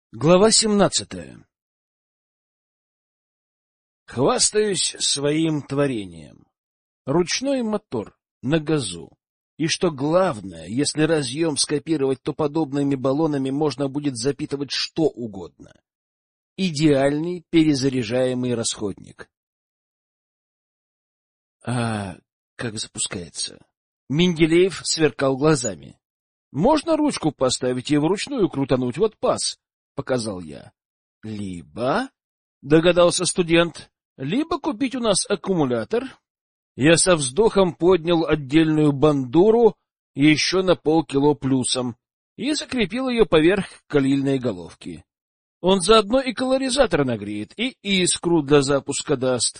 Глава 17. Хвастаюсь своим творением. Ручной мотор на газу. И что главное, если разъем скопировать, то подобными баллонами можно будет запитывать что угодно. Идеальный перезаряжаемый расходник. А как запускается? Менделеев сверкал глазами. Можно ручку поставить и вручную крутануть, вот пас. — показал я. — Либо, — догадался студент, — либо купить у нас аккумулятор. Я со вздохом поднял отдельную бандуру еще на полкило плюсом и закрепил ее поверх калильной головки. Он заодно и колоризатор нагреет, и искру для запуска даст.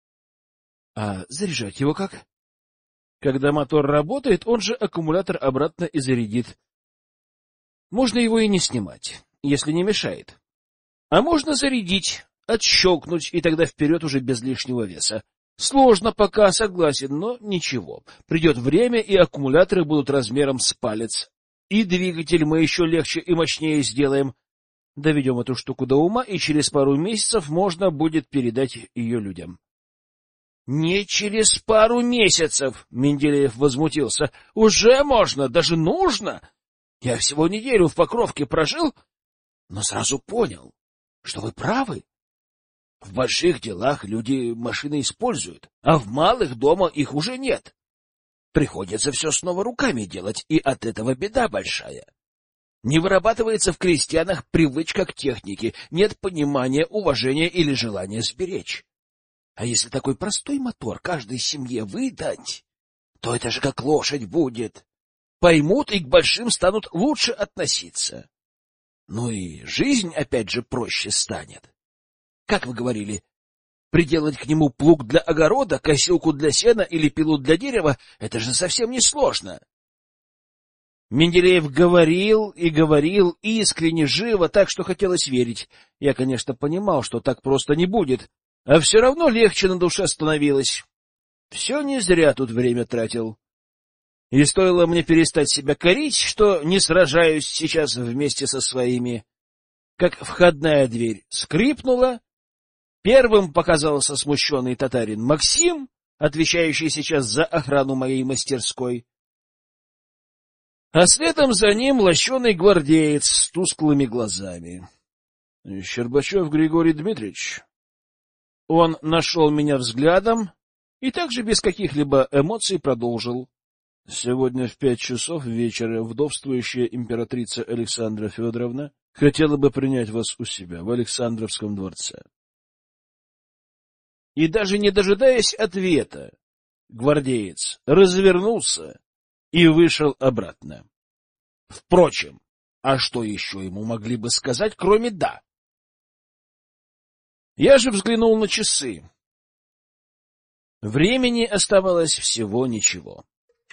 А заряжать его как? Когда мотор работает, он же аккумулятор обратно и зарядит. Можно его и не снимать, если не мешает. А можно зарядить, отщелкнуть, и тогда вперед уже без лишнего веса. Сложно пока, согласен, но ничего. Придет время, и аккумуляторы будут размером с палец. И двигатель мы еще легче и мощнее сделаем. Доведем эту штуку до ума, и через пару месяцев можно будет передать ее людям. — Не через пару месяцев, — Менделеев возмутился. — Уже можно, даже нужно. Я всего неделю в Покровке прожил, но сразу понял, что вы правы. В больших делах люди машины используют, а в малых дома их уже нет. Приходится все снова руками делать, и от этого беда большая. Не вырабатывается в крестьянах привычка к технике, нет понимания, уважения или желания сберечь. А если такой простой мотор каждой семье выдать, то это же как лошадь будет. Поймут и к большим станут лучше относиться. Ну и жизнь, опять же, проще станет. Как вы говорили, приделать к нему плуг для огорода, косилку для сена или пилу для дерева — это же совсем не сложно. Менделеев говорил и говорил, искренне, живо, так что хотелось верить. Я, конечно, понимал, что так просто не будет, а все равно легче на душе становилось. Все не зря тут время тратил. И стоило мне перестать себя корить, что не сражаюсь сейчас вместе со своими, как входная дверь скрипнула. Первым показался смущенный татарин Максим, отвечающий сейчас за охрану моей мастерской. А следом за ним лощеный гвардеец с тусклыми глазами. — Щербачев Григорий Дмитриевич. Он нашел меня взглядом и также без каких-либо эмоций продолжил. Сегодня в 5 часов вечера вдовствующая императрица Александра Федоровна хотела бы принять вас у себя в Александровском дворце. И даже не дожидаясь ответа, гвардеец развернулся и вышел обратно. Впрочем, а что еще ему могли бы сказать, кроме «да»? Я же взглянул на часы. Времени оставалось всего ничего.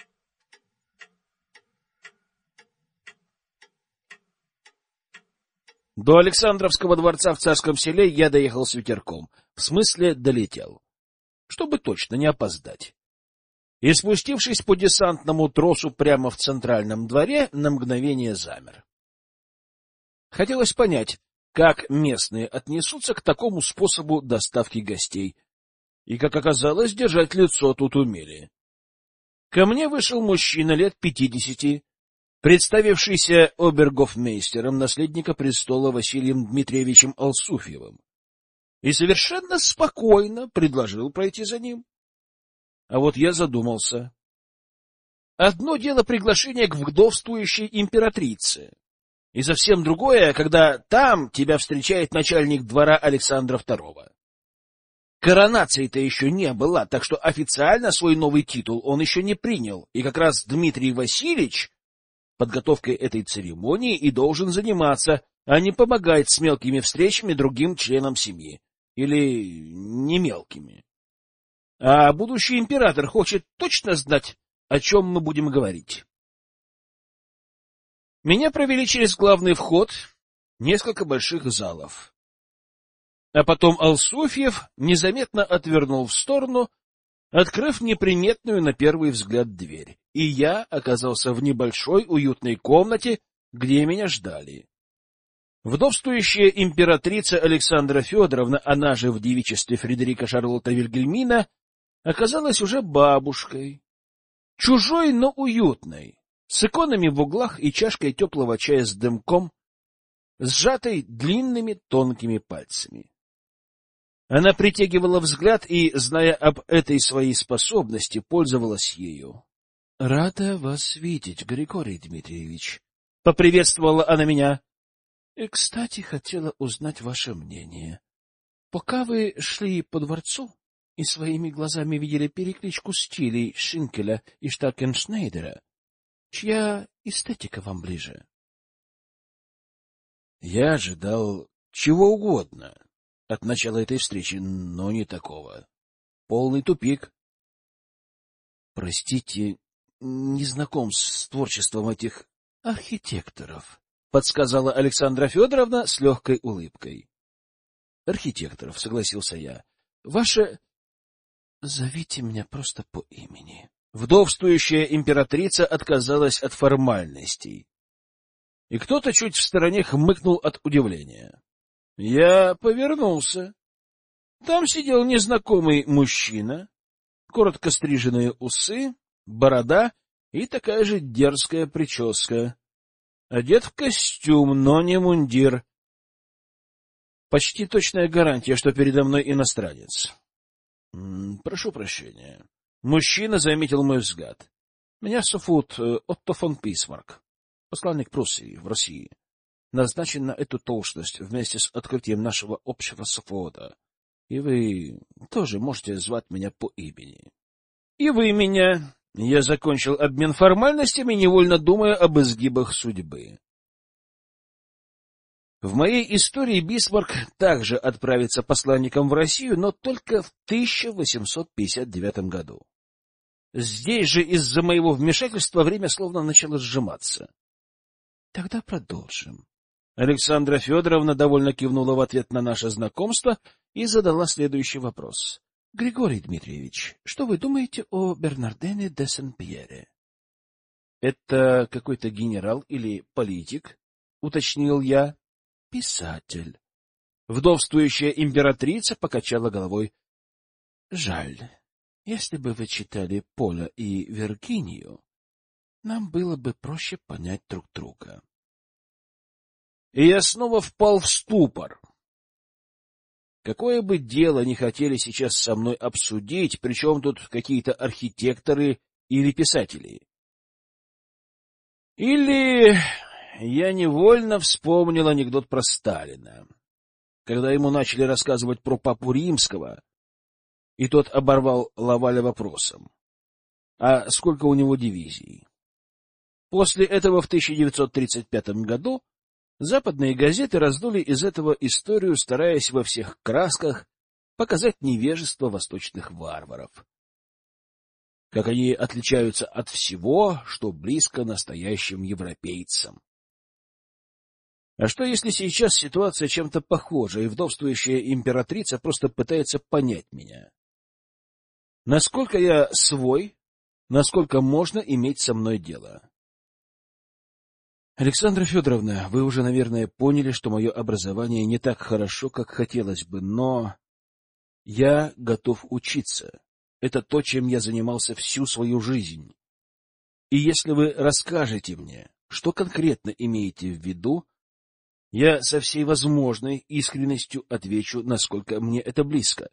До Александровского дворца в Царском Селе я доехал с ветерком, в смысле долетел, чтобы точно не опоздать. И, спустившись по десантному тросу прямо в центральном дворе, на мгновение замер. Хотелось понять, как местные отнесутся к такому способу доставки гостей, и, как оказалось, держать лицо тут умели. Ко мне вышел мужчина лет 50, представившийся обергофмейстером наследника престола Василием Дмитриевичем Алсуфьевым, и совершенно спокойно предложил пройти за ним. А вот я задумался. Одно дело приглашение к вдовствующей императрице, и совсем другое, когда там тебя встречает начальник двора Александра II. Коронации-то еще не было, так что официально свой новый титул он еще не принял, и как раз Дмитрий Васильевич подготовкой этой церемонии и должен заниматься, а не помогать с мелкими встречами другим членам семьи. Или не мелкими. А будущий император хочет точно знать, о чем мы будем говорить. Меня провели через главный вход, несколько больших залов. А потом Алсуфьев незаметно отвернул в сторону, открыв неприметную на первый взгляд дверь, и я оказался в небольшой уютной комнате, где меня ждали. Вдовствующая императрица Александра Федоровна, она же в девичестве Фредерика Шарлотта Вильгельмина, оказалась уже бабушкой. Чужой, но уютной, с иконами в углах и чашкой теплого чая с дымком, сжатой длинными тонкими пальцами. Она притягивала взгляд и, зная об этой своей способности, пользовалась ею. — Рада вас видеть, Григорий Дмитриевич, — поприветствовала она меня. — И, кстати, хотела узнать ваше мнение. Пока вы шли по дворцу и своими глазами видели перекличку стилей Шинкеля и Штакеншнейдера, чья эстетика вам ближе? Я ожидал чего угодно от начала этой встречи, но не такого. Полный тупик. Простите, не знаком с творчеством этих архитекторов, подсказала Александра Федоровна с легкой улыбкой. Архитекторов, согласился я. Ваше... Зовите меня просто по имени. Вдовствующая императрица отказалась от формальностей. И кто-то чуть в стороне хмыкнул от удивления. Я повернулся. Там сидел незнакомый мужчина, коротко стриженные усы, борода и такая же дерзкая прическа. Одет в костюм, но не мундир. Почти точная гарантия, что передо мной иностранец. Прошу прощения. Мужчина заметил мой взгляд. Меня зовут Отто фон Бисмарк, посланник Пруссии в России. Назначен на эту должность вместе с открытием нашего общего завода. И вы тоже можете звать меня по имени. И вы меня. Я закончил обмен формальностями, невольно думая об изгибах судьбы. В моей истории Бисмарк также отправится посланником в Россию, но только в 1859 году. Здесь же из-за моего вмешательства время словно начало сжиматься. Тогда продолжим. Александра Федоровна довольно кивнула в ответ на наше знакомство и задала следующий вопрос. — Григорий Дмитриевич, что вы думаете о Бернардене де Сен-Пьере? — Это какой-то генерал или политик? — уточнил я. — Писатель. Вдовствующая императрица покачала головой. — Жаль. Если бы вы читали Поля и Виргинию, нам было бы проще понять друг друга. И я снова впал в ступор. Какое бы дело ни хотели сейчас со мной обсудить, причем тут какие-то архитекторы или писатели. Или я невольно вспомнил анекдот про Сталина, когда ему начали рассказывать про папу римского, и тот оборвал Лаваля вопросом: а сколько у него дивизий? После этого в 1935 году западные газеты раздули из этого историю, стараясь во всех красках показать невежество восточных варваров. Как они отличаются от всего, что близко настоящим европейцам. А что, если сейчас ситуация чем-то похожа, и вдовствующая императрица просто пытается понять меня? Насколько я свой, насколько можно иметь со мной дело? Александра Федоровна, вы уже, наверное, поняли, что мое образование не так хорошо, как хотелось бы, но я готов учиться. Это то, чем я занимался всю свою жизнь. И если вы расскажете мне, что конкретно имеете в виду, я со всей возможной искренностью отвечу, насколько мне это близко.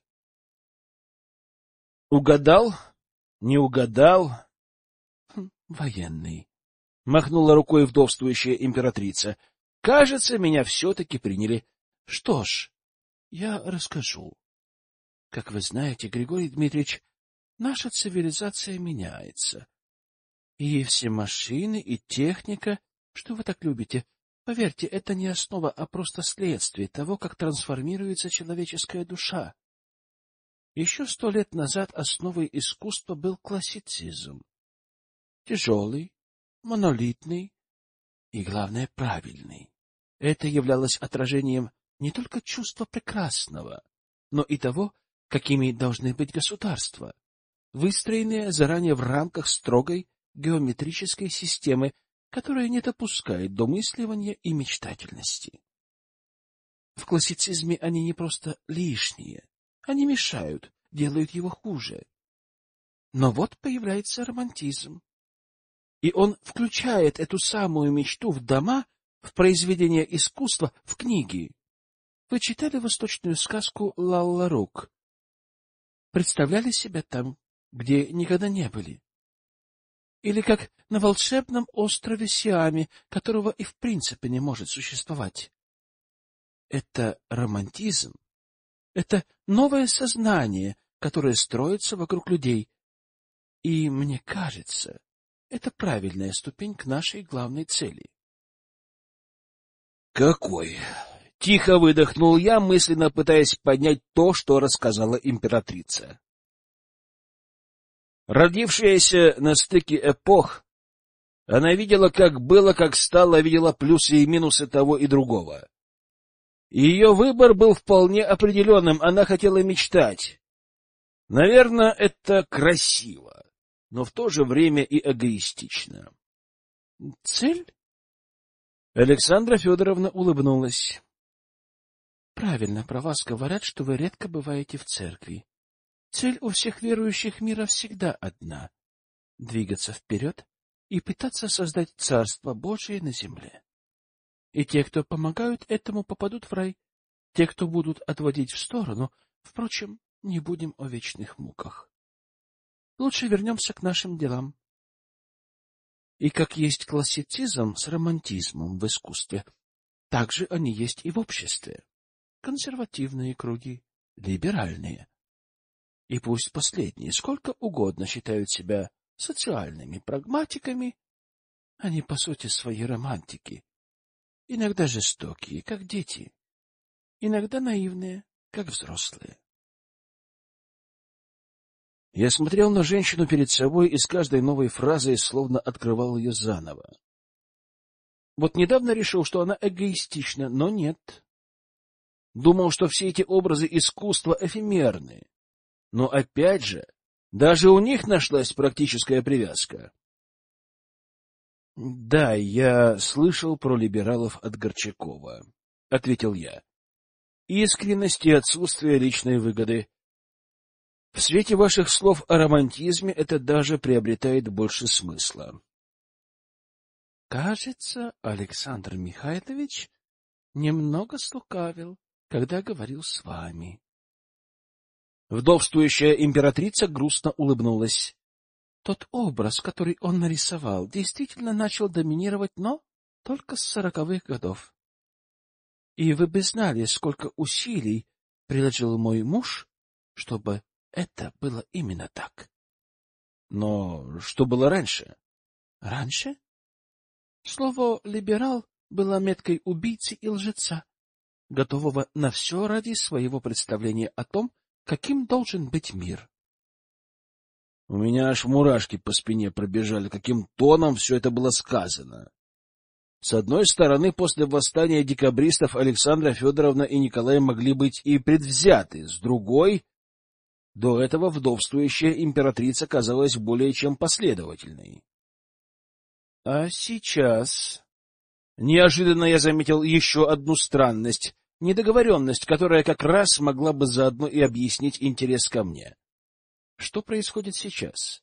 Угадал? Не угадал? Военный. Махнула рукой вдовствующая императрица. Кажется, меня все-таки приняли. Что ж, я расскажу. Как вы знаете, Григорий Дмитриевич, наша цивилизация меняется. И все машины, и техника, что вы так любите, поверьте, это не основа, а просто следствие того, как трансформируется человеческая душа. Еще 100 лет назад основой искусства был классицизм. Тяжелый, монолитный и, главное, правильный. Это являлось отражением не только чувства прекрасного, но и того, какими должны быть государства, выстроенные заранее в рамках строгой геометрической системы, которая не допускает домысливания и мечтательности. В классицизме они не просто лишние, они мешают, делают его хуже. Но вот появляется романтизм, и он включает эту самую мечту в дома, в произведения искусства, в книги. Вы читали восточную сказку «Лалла-Рук»? Представляли себя там, где никогда не были? Или как на волшебном острове Сиаме, которого и в принципе не может существовать? Это романтизм. Это новое сознание, которое строится вокруг людей. И мне кажется, это правильная ступень к нашей главной цели. Какой? Тихо выдохнул я, мысленно пытаясь поднять то, что рассказала императрица. Родившаяся на стыке эпох, она видела, как было, как стало, видела плюсы и минусы того и другого. Ее выбор был вполне определенным, она хотела мечтать. Наверное, это красиво, но в то же время и эгоистично. Цель? Александра Федоровна улыбнулась. Правильно про вас говорят, что вы редко бываете в церкви. Цель у всех верующих мира всегда одна — двигаться вперед и пытаться создать Царство Божие на земле. И те, кто помогают этому, попадут в рай. Те, кто будут отводить в сторону, впрочем, не будем о вечных муках. Лучше вернемся к нашим делам. И как есть классицизм с романтизмом в искусстве, так же они есть и в обществе. Консервативные круги, либеральные. И пусть последние сколько угодно считают себя социальными прагматиками, они по сути свои романтики. Иногда жестокие, как дети, иногда наивные, как взрослые. Я смотрел на женщину перед собой и с каждой новой фразой словно открывал ее заново. Вот недавно решил, что она эгоистична, но нет. Думал, что все эти образы искусства эфемерны. Но опять же, даже у них нашлась практическая привязка. — Да, я слышал про либералов от Горчакова, — ответил я. — Искренность и отсутствие личной выгоды. В свете ваших слов о романтизме это даже приобретает больше смысла. — Кажется, Александр Михайлович немного слукавил, когда говорил с вами. Вдовствующая императрица грустно улыбнулась. Тот образ, который он нарисовал, действительно начал доминировать, но только с 40-х годов. И вы бы знали, сколько усилий приложил мой муж, чтобы это было именно так. Но что было раньше? Раньше? Слово «либерал» было меткой убийцы и лжеца, готового на все ради своего представления о том, каким должен быть мир. У меня аж мурашки по спине пробежали, каким тоном все это было сказано. С одной стороны, после восстания декабристов Александра Федоровна и Николай могли быть и предвзяты, с другой, до этого вдовствующая императрица казалась более чем последовательной. А сейчас... Неожиданно я заметил еще одну странность, недоговоренность, которая как раз могла бы заодно и объяснить интерес ко мне. Что происходит сейчас?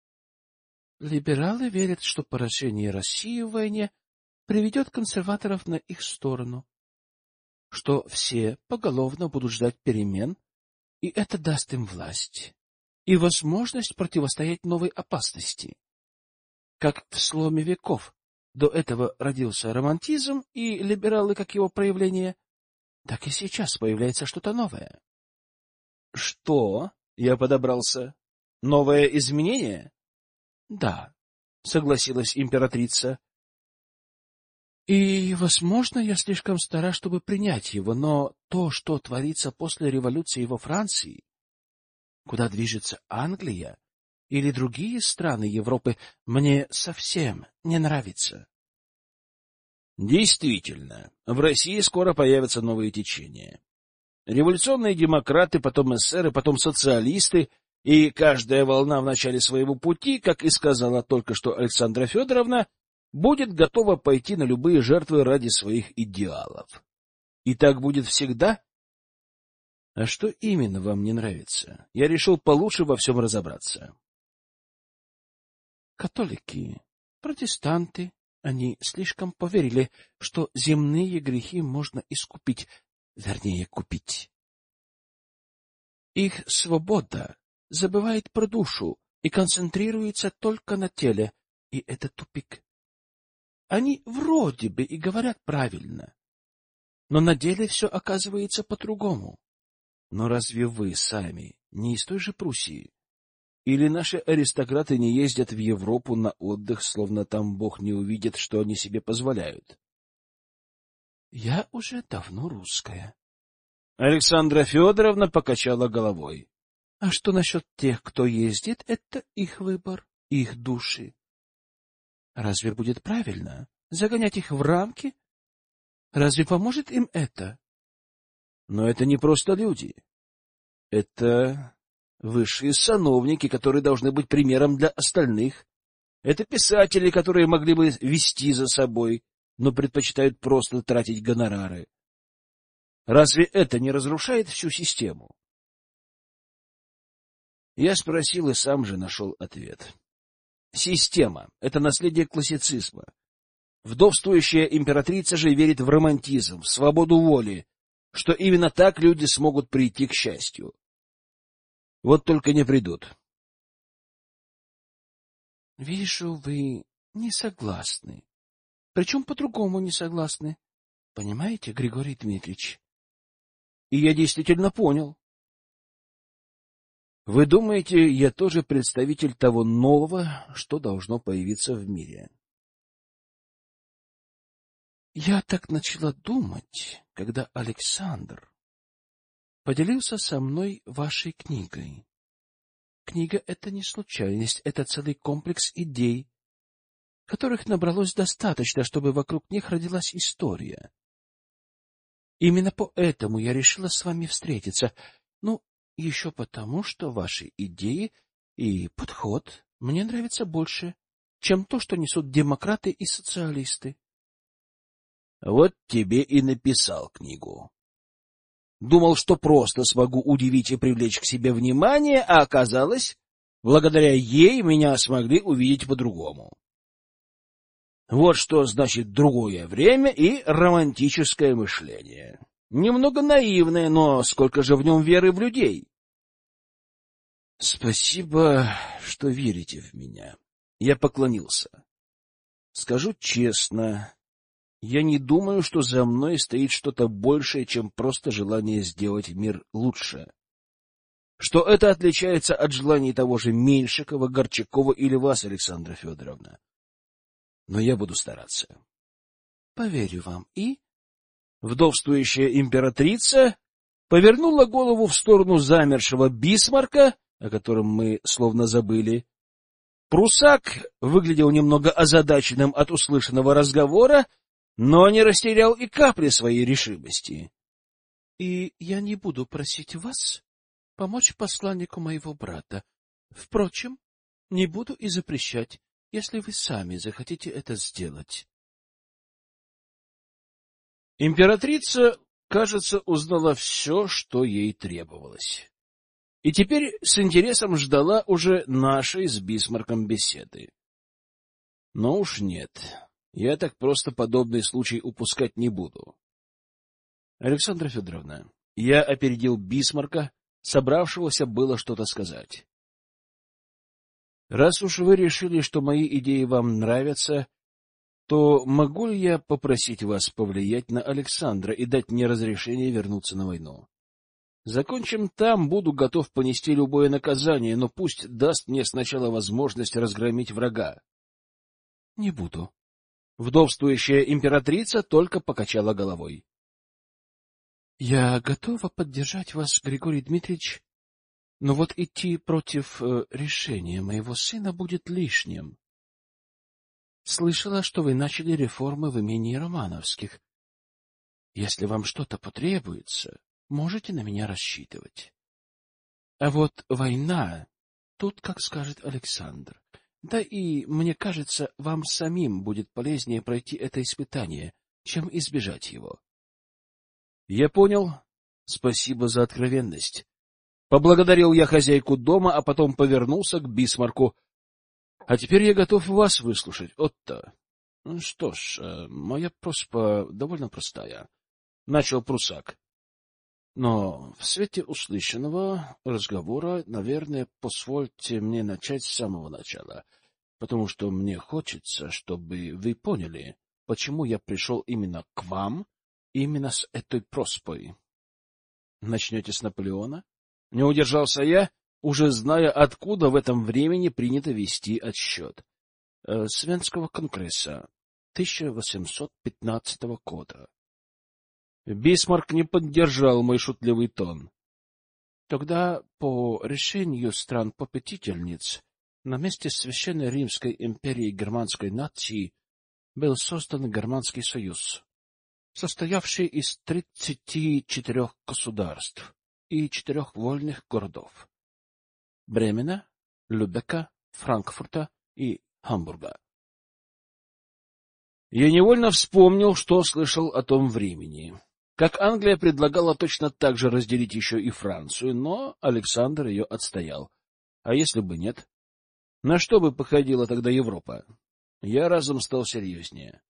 Либералы верят, что поражение России в войне приведет консерваторов на их сторону, что все поголовно будут ждать перемен, и это даст им власть и возможность противостоять новой опасности. Как в сломе веков до этого родился романтизм и либералы как его проявление, так и сейчас появляется что-то новое. — Что? — я подобрался. — Новое изменение? — Да, — согласилась императрица. — И, возможно, я слишком стара, чтобы принять его, но то, что творится после революции во Франции, куда движется Англия или другие страны Европы, мне совсем не нравится. Действительно, в России скоро появятся новые течения. Революционные демократы, потом эсеры, потом социалисты, и каждая волна в начале своего пути, как и сказала только что Александра Федоровна, будет готова пойти на любые жертвы ради своих идеалов. И так будет всегда? А что именно вам не нравится? Я решил получше во всем разобраться. Католики, протестанты, они слишком поверили, что земные грехи можно искупить, вернее, купить. Их свобода забывает про душу и концентрируется только на теле, и это тупик. Они вроде бы и говорят правильно, но на деле все оказывается по-другому. Но разве вы сами не из той же Пруссии? Или наши аристократы не ездят в Европу на отдых, словно там Бог не увидит, что они себе позволяют? Я уже давно русская. Александра Федоровна покачала головой. А что насчет тех, кто ездит, это их выбор, их души. Разве будет правильно загонять их в рамки? Разве поможет им это? Но это не просто люди. Это высшие сановники, которые должны быть примером для остальных. Это писатели, которые могли бы вести за собой, но предпочитают просто тратить гонорары. Разве это не разрушает всю систему? Я спросил и сам же нашел ответ. Система — это наследие классицизма. Вдовствующая императрица же верит в романтизм, в свободу воли, что именно так люди смогут прийти к счастью. Вот только не придут. Вижу, вы не согласны. Причем по-другому не согласны. Понимаете, Григорий Дмитриевич? И я действительно понял. Вы думаете, я тоже представитель того нового, что должно появиться в мире? Я так начала думать, когда Александр поделился со мной вашей книгой. Книга — это не случайность, это целый комплекс идей, которых набралось достаточно, чтобы вокруг них родилась история. Именно поэтому я решила с вами встретиться. Ну, еще потому, что ваши идеи и подход мне нравятся больше, чем то, что несут демократы и социалисты. Вот тебе и написал книгу. Думал, что просто смогу удивить и привлечь к себе внимание, а оказалось, благодаря ей меня смогли увидеть по-другому. Вот что значит другое время и романтическое мышление. Немного наивное, но сколько же в нем веры в людей. Спасибо, что верите в меня. Я поклонился. Скажу честно, я не думаю, что за мной стоит что-то большее, чем просто желание сделать мир лучше. Что это отличается от желаний того же Меньшикова, Горчакова или вас, Александра Федоровна. Но я буду стараться. Поверю вам. И вдовствующая императрица повернула голову в сторону замершего Бисмарка, о котором мы словно забыли. Прусак выглядел немного озадаченным от услышанного разговора, но не растерял и капли своей решимости. — И я не буду просить вас помочь посланнику моего брата. Впрочем, не буду и запрещать, если вы сами захотите это сделать. Императрица, кажется, узнала все, что ей требовалось. И теперь с интересом ждала уже нашей с Бисмарком беседы. Но уж нет, я так просто подобный случай упускать не буду. Александра Федоровна, я опередил Бисмарка, собравшегося было что-то сказать. Раз уж вы решили, что мои идеи вам нравятся, то могу ли я попросить вас повлиять на Александра и дать мне разрешение вернуться на войну? Закончим там, буду готов понести любое наказание, но пусть даст мне сначала возможность разгромить врага. — Не буду. Вдовствующая императрица только покачала головой. — Я готова поддержать вас, Григорий Дмитриевич, но вот идти против решения моего сына будет лишним. Слышала, что вы начали реформы в имении Романовских. Если вам что-то потребуется, можете на меня рассчитывать. А вот война, тут как скажет Александр. Да и, мне кажется, вам самим будет полезнее пройти это испытание, чем избежать его. Я понял. Спасибо за откровенность. Поблагодарил я хозяйку дома, а потом повернулся к Бисмарку. А теперь я готов вас выслушать, Отто. Что ж, моя просьба довольно простая. Начал прусак. Но в свете услышанного разговора, наверное, позвольте мне начать с самого начала, потому что мне хочется, чтобы вы поняли, почему я пришел именно к вам, именно с этой просьбой. Начнете с Наполеона? Не удержался я, уже зная, откуда в этом времени принято вести отсчет. С Венского конгресса 1815 года. Бисмарк не поддержал мой шутливый тон. Тогда, по решению стран-попечительниц, на месте Священной Римской империи германской нации был создан Германский союз, состоявший из 34 государств и 4 вольных городов — Бремена, Любека, Франкфурта и Хамбурга. Я невольно вспомнил, что слышал о том времени. Как Англия предлагала точно так же разделить еще и Францию, но Александр ее отстоял. А если бы нет? На что бы походила тогда Европа? Я разом стал серьезнее.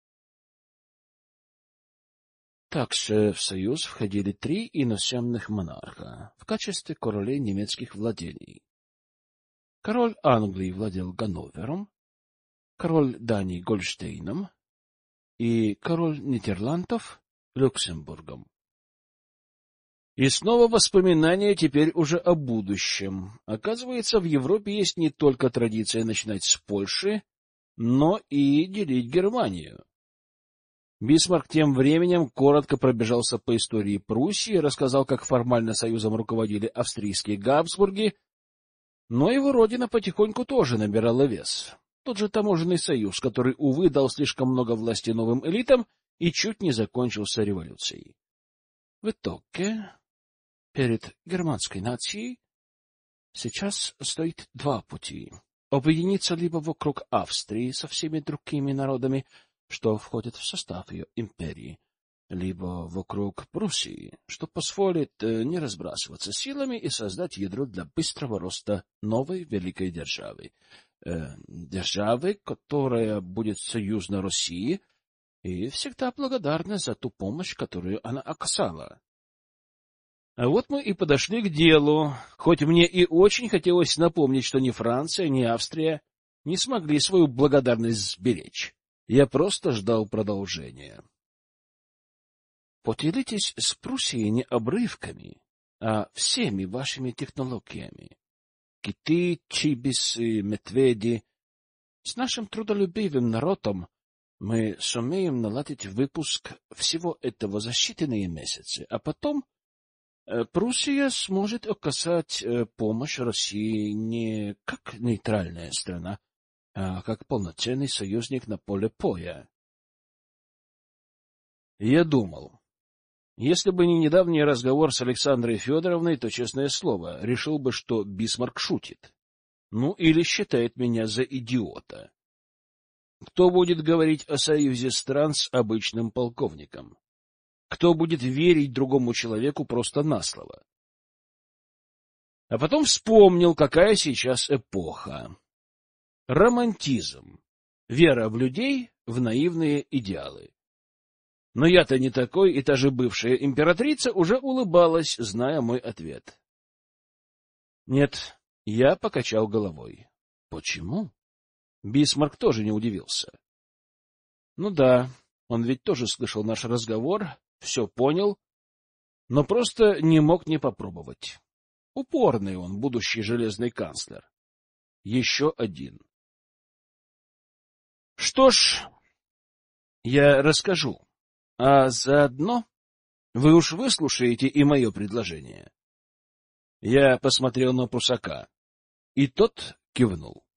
Также в союз входили 3 иноземных монарха в качестве королей немецких владений. Король Англии владел Ганновером, король Дании — Гольштейном и король Нидерландов — Люксембургом. И снова воспоминания теперь уже о будущем. Оказывается, в Европе есть не только традиция начинать с Польши, но и делить Германию. Бисмарк тем временем коротко пробежался по истории Пруссии, рассказал, как формально союзом руководили австрийские Габсбурги, но его родина потихоньку тоже набирала вес. Тот же таможенный союз, который, увы, дал слишком много власти новым элитам и чуть не закончился революцией. В итоге, перед германской нацией сейчас стоит 2 пути. Объединиться либо вокруг Австрии со всеми другими народами, что входит в состав ее империи, либо вокруг Пруссии, что позволит не разбрасываться силами и создать ядро для быстрого роста новой великой державы. Державы, которая будет союзна России и всегда благодарна за ту помощь, которую она оказала. А вот мы и подошли к делу, хоть мне и очень хотелось напомнить, что ни Франция, ни Австрия не смогли свою благодарность сберечь. Я просто ждал продолжения. Поделитесь с Пруссией не обрывками, а всеми вашими технологиями. Киты, чибисы, медведи. С нашим трудолюбивым народом мы сумеем наладить выпуск всего этого за считанные месяцы, а потом Пруссия сможет оказать помощь России не как нейтральная страна, а как полноценный союзник на поле боя. Я думал, если бы не недавний разговор с Александрой Федоровной, то, честное слово, решил бы, что Бисмарк шутит. Ну, или считает меня за идиота. Кто будет говорить о союзе стран с обычным полковником? Кто будет верить другому человеку просто на слово? А потом вспомнил, какая сейчас эпоха. Романтизм. Вера в людей, в наивные идеалы. Но я-то не такой, и та же бывшая императрица уже улыбалась, зная мой ответ. Нет, я покачал головой. Почему? Бисмарк тоже не удивился. Ну да, он ведь тоже слышал наш разговор, все понял, но просто не мог не попробовать. Упорный он, будущий железный канцлер. Еще один. Что ж, я расскажу. А заодно вы уж выслушаете и мое предложение. Я посмотрел на прусака, и тот кивнул.